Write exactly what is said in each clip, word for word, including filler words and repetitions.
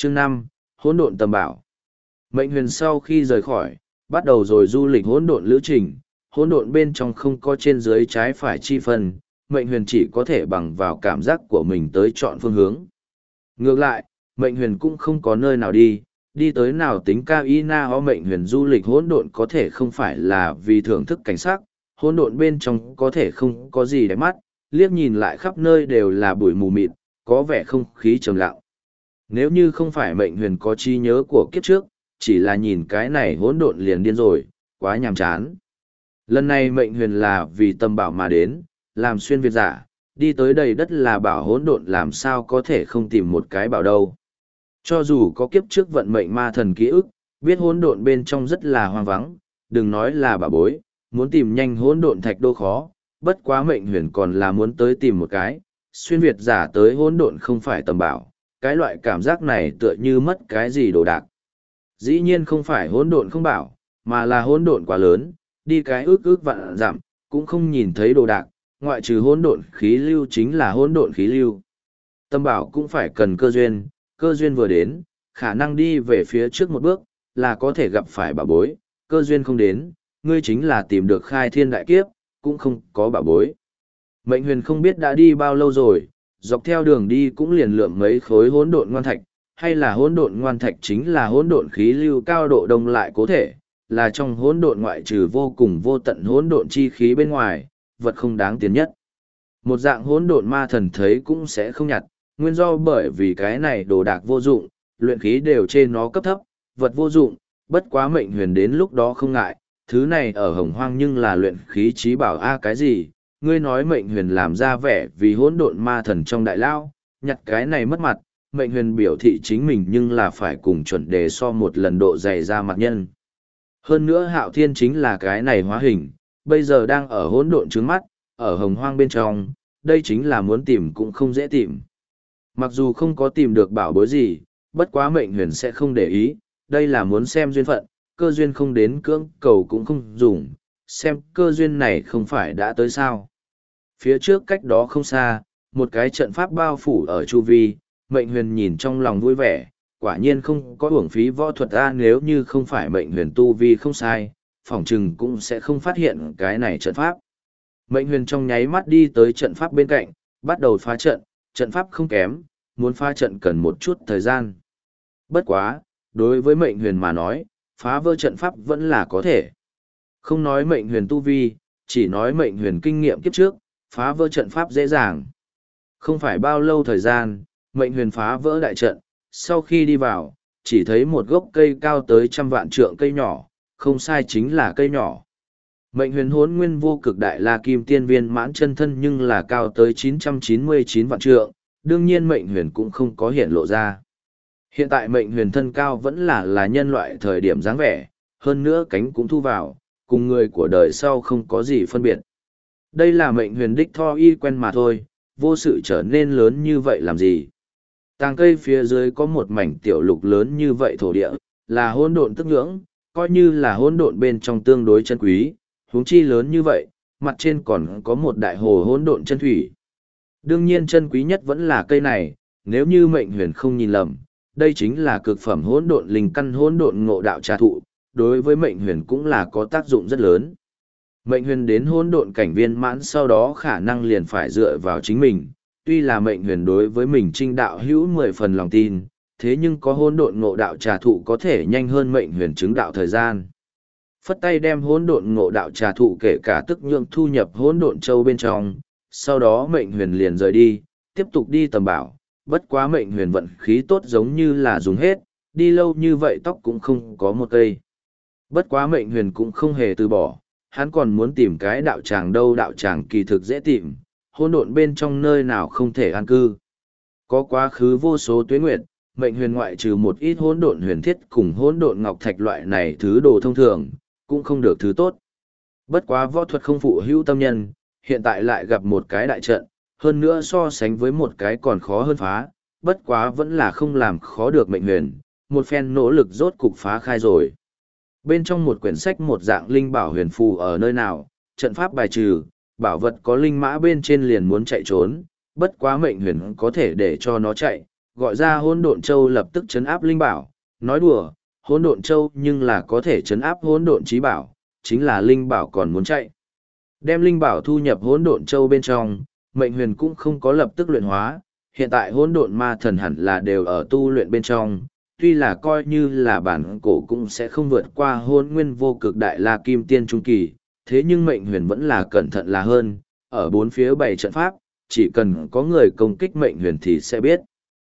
Chương năm, hỗn độn tầm bảo. Mệnh huyền sau khi rời khỏi, bắt đầu rồi du lịch hỗn độn lữ trình, hỗn độn bên trong không có trên dưới trái phải chi phân, mệnh huyền chỉ có thể bằng vào cảm giác của mình tới chọn phương hướng. Ngược lại, mệnh huyền cũng không có nơi nào đi, đi tới nào tính cao y na ho. Mệnh huyền du lịch hỗn độn có thể không phải là vì thưởng thức cảnh sắc, hỗn độn bên trong có thể không có gì đẹp mắt, liếc nhìn lại khắp nơi đều là bụi mù mịt, có vẻ không khí trầm lặng. Nếu như không phải mệnh huyền có trí nhớ của kiếp trước, chỉ là nhìn cái này hỗn độn liền điên rồi, quá nhàm chán. Lần này mệnh huyền là vì tâm bảo mà đến, làm xuyên việt giả, đi tới đầy đất là bảo hỗn độn, làm sao có thể không tìm một cái bảo đâu. Cho dù có kiếp trước vận mệnh ma thần ký ức, biết hỗn độn bên trong rất là hoang vắng, đừng nói là bảo bối, muốn tìm nhanh hỗn độn thạch đô khó, bất quá mệnh huyền còn là muốn tới tìm một cái, xuyên việt giả tới hỗn độn không phải tầm bảo, cái loại cảm giác này tựa như mất cái gì đồ đạc. Dĩ nhiên không phải hỗn độn không bảo, mà là hỗn độn quá lớn, đi cái ước ước vạn dặm, cũng không nhìn thấy đồ đạc, ngoại trừ hỗn độn khí lưu chính là hỗn độn khí lưu. Tâm bảo cũng phải cần cơ duyên, cơ duyên vừa đến, khả năng đi về phía trước một bước, là có thể gặp phải bảo bối, cơ duyên không đến, ngươi chính là tìm được khai thiên đại kiếp, cũng không có bảo bối. Mệnh huyền không biết đã đi bao lâu rồi, dọc theo đường đi cũng liền lượm mấy khối hỗn độn ngoan thạch, hay là hỗn độn ngoan thạch chính là hỗn độn khí lưu cao độ đông lại cố thể, là trong hỗn độn ngoại trừ vô cùng vô tận hỗn độn chi khí bên ngoài, vật không đáng tiền nhất. Một dạng hỗn độn ma thần thấy cũng sẽ không nhặt, nguyên do bởi vì cái này đồ đạc vô dụng, luyện khí đều trên nó cấp thấp, vật vô dụng, bất quá mệnh huyền đến lúc đó không ngại, thứ này ở hồng hoang nhưng là luyện khí trí bảo a cái gì, ngươi nói mệnh huyền làm ra vẻ vì hỗn độn ma thần trong đại lao, nhặt cái này mất mặt, mệnh huyền biểu thị chính mình nhưng là phải cùng chuẩn đề so một lần độ dày ra mặt nhân. Hơn nữa hạo thiên chính là cái này hóa hình, bây giờ đang ở hỗn độn trướng mắt, ở hồng hoang bên trong, đây chính là muốn tìm cũng không dễ tìm. Mặc dù không có tìm được bảo bối gì, bất quá mệnh huyền sẽ không để ý, đây là muốn xem duyên phận, cơ duyên không đến cưỡng cầu cũng không dùng, xem cơ duyên này không phải đã tới sao. Phía trước cách đó không xa, một cái trận pháp bao phủ ở chu vi, mệnh huyền nhìn trong lòng vui vẻ, quả nhiên không có uổng phí võ thuật ra, nếu như không phải mệnh huyền tu vi không sai, phỏng chừng cũng sẽ không phát hiện cái này trận pháp. Mệnh huyền trong nháy mắt đi tới trận pháp bên cạnh, bắt đầu phá trận, trận pháp không kém, muốn phá trận cần một chút thời gian. Bất quá, đối với mệnh huyền mà nói, phá vỡ trận pháp vẫn là có thể. Không nói mệnh huyền tu vi, chỉ nói mệnh huyền kinh nghiệm kiếp trước, phá vỡ trận pháp dễ dàng. Không phải bao lâu thời gian, mệnh huyền phá vỡ đại trận, sau khi đi vào, chỉ thấy một gốc cây cao tới trăm vạn trượng cây nhỏ, không sai chính là cây nhỏ. Mệnh huyền hốn nguyên vô cực đại la kim tiên viên mãn chân thân nhưng là cao tới chín trăm chín mươi chín vạn trượng, đương nhiên mệnh huyền cũng không có hiện lộ ra. Hiện tại mệnh huyền thân cao vẫn là là nhân loại thời điểm dáng vẻ, hơn nữa cánh cũng thu vào, cùng người của đời sau không có gì phân biệt. Đây là mệnh huyền đích tho y quen mà thôi, vô sự trở nên lớn như vậy làm gì. Tàng cây phía dưới có một mảnh tiểu lục lớn như vậy thổ địa, là hỗn độn tức ngưỡng, coi như là hỗn độn bên trong tương đối chân quý, huống chi lớn như vậy, mặt trên còn có một đại hồ hỗn độn chân thủy. Đương nhiên chân quý nhất vẫn là cây này, nếu như mệnh huyền không nhìn lầm, đây chính là cực phẩm hỗn độn linh căn hỗn độn ngộ đạo trà thụ, đối với mệnh huyền cũng là có tác dụng rất lớn. Mệnh huyền đến hỗn độn cảnh viên mãn sau đó khả năng liền phải dựa vào chính mình, tuy là mệnh huyền đối với mình trinh đạo hữu mười phần lòng tin, thế nhưng có hỗn độn ngộ đạo trà thụ có thể nhanh hơn mệnh huyền chứng đạo thời gian. Phất tay đem hỗn độn ngộ đạo trà thụ kể cả tức nhượng thu nhập hỗn độn châu bên trong, sau đó mệnh huyền liền rời đi, tiếp tục đi tầm bảo, bất quá mệnh huyền vận khí tốt giống như là dùng hết, đi lâu như vậy tóc cũng không có một cây. Bất quá mệnh huyền cũng không hề từ bỏ, hắn còn muốn tìm cái đạo tràng đâu, đạo tràng kỳ thực dễ tìm, hỗn độn bên trong nơi nào không thể an cư. Có quá khứ vô số tuế nguyệt, mệnh huyền ngoại trừ một ít hỗn độn huyền thiết cùng hỗn độn ngọc thạch loại này thứ đồ thông thường, cũng không được thứ tốt. Bất quá võ thuật không phụ hữu tâm nhân, hiện tại lại gặp một cái đại trận, hơn nữa so sánh với một cái còn khó hơn phá, bất quá vẫn là không làm khó được mệnh huyền, một phen nỗ lực rốt cục phá khai rồi. Bên trong một quyển sách một dạng linh bảo huyền phù ở nơi nào, trận pháp bài trừ, bảo vật có linh mã bên trên liền muốn chạy trốn, bất quá mệnh huyền có thể để cho nó chạy, gọi ra hỗn độn châu lập tức chấn áp linh bảo, nói đùa, hỗn độn châu nhưng là có thể chấn áp hỗn độn trí bảo, chính là linh bảo còn muốn chạy. Đem linh bảo thu nhập hỗn độn châu bên trong, Mệnh Huyền cũng không có lập tức luyện hóa, hiện tại hỗn độn ma thần hẳn là đều ở tu luyện bên trong, tuy là coi như là bản cổ cũng sẽ không vượt qua hôn nguyên vô cực đại la kim tiên trung kỳ, thế nhưng Mệnh Huyền vẫn là cẩn thận là hơn, ở bốn phía bảy trận pháp, chỉ cần có người công kích Mệnh Huyền thì sẽ biết.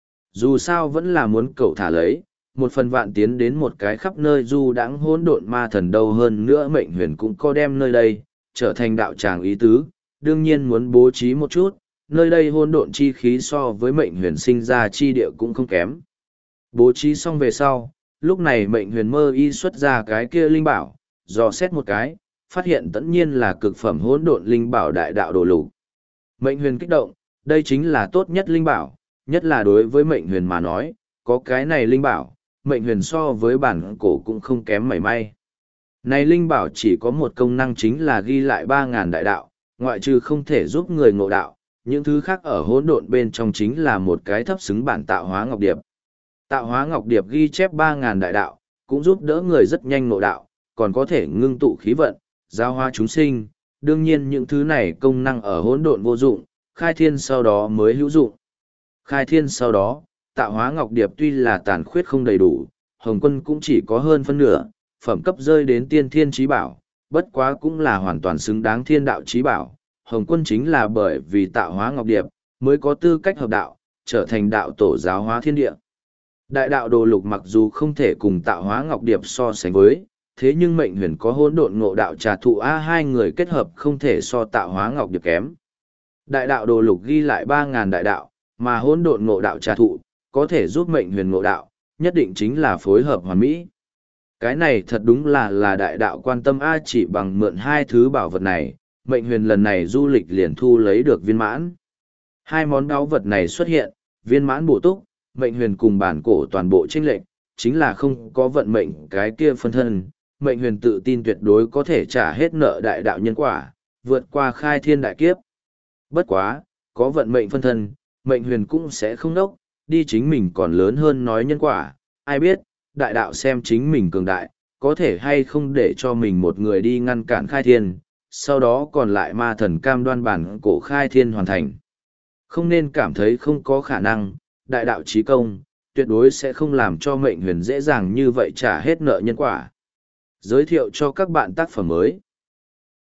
Dù sao vẫn là muốn cậu thả lấy, một phần vạn tiến đến một cái khắp nơi du đãng hỗn độn ma thần đâu hơn nữa Mệnh Huyền cũng có đem nơi đây, trở thành đạo tràng ý tứ, đương nhiên muốn bố trí một chút, nơi đây hỗn độn chi khí so với Mệnh Huyền sinh ra chi địa cũng không kém. Bố trí xong về sau, lúc này Mệnh Huyền mơ y xuất ra cái kia linh bảo, dò xét một cái, phát hiện tất nhiên là cực phẩm hỗn độn linh bảo đại đạo đồ lục. Mệnh Huyền kích động, đây chính là tốt nhất linh bảo, nhất là đối với Mệnh Huyền mà nói, có cái này linh bảo, Mệnh Huyền so với bản cổ cũng không kém mảy may. Này linh bảo chỉ có một công năng chính là ghi lại ba ngàn đại đạo, ngoại trừ không thể giúp người ngộ đạo, những thứ khác ở hỗn độn bên trong chính là một cái thấp xứng bản tạo hóa ngọc điệp. Tạo hóa ngọc điệp ghi chép ba ngàn đại đạo, cũng giúp đỡ người rất nhanh ngộ đạo, còn có thể ngưng tụ khí vận, giao hóa chúng sinh, đương nhiên những thứ này công năng ở hỗn độn vô dụng, khai thiên sau đó mới hữu dụng. Khai thiên sau đó, tạo hóa ngọc điệp tuy là tàn khuyết không đầy đủ, Hồng Quân cũng chỉ có hơn phân nửa, phẩm cấp rơi đến tiên thiên trí bảo, bất quá cũng là hoàn toàn xứng đáng thiên đạo trí bảo. Hồng Quân chính là bởi vì tạo hóa ngọc điệp, mới có tư cách hợp đạo, trở thành đạo tổ giáo hóa thiên địa. Đại đạo đồ lục mặc dù không thể cùng tạo hóa ngọc điệp so sánh với, thế nhưng Mệnh Huyền có hỗn độn ngộ đạo trà thụ A hai người kết hợp không thể so tạo hóa ngọc điệp kém. Đại đạo đồ lục ghi lại ba ngàn đại đạo, mà hỗn độn ngộ đạo trà thụ, có thể giúp Mệnh Huyền ngộ đạo, nhất định chính là phối hợp hoàn mỹ. Cái này thật đúng là là đại đạo quan tâm A, chỉ bằng mượn hai thứ bảo vật này, Mệnh Huyền lần này du lịch liền thu lấy được viên mãn. Hai món báu vật này xuất hiện, viên mãn bổ túc, Mệnh Huyền cùng bản cổ toàn bộ chênh lệch, chính là không có vận mệnh cái kia phân thân. Mệnh Huyền tự tin tuyệt đối có thể trả hết nợ đại đạo nhân quả, vượt qua khai thiên đại kiếp. Bất quá, có vận mệnh phân thân, Mệnh Huyền cũng sẽ không đốc, đi chính mình còn lớn hơn nói nhân quả, ai biết, đại đạo xem chính mình cường đại, có thể hay không để cho mình một người đi ngăn cản khai thiên, sau đó còn lại ma thần cam đoan bản cổ khai thiên hoàn thành. Không nên cảm thấy không có khả năng, đại đạo chí công, tuyệt đối sẽ không làm cho Mệnh Huyền dễ dàng như vậy trả hết nợ nhân quả. Giới thiệu cho các bạn tác phẩm mới.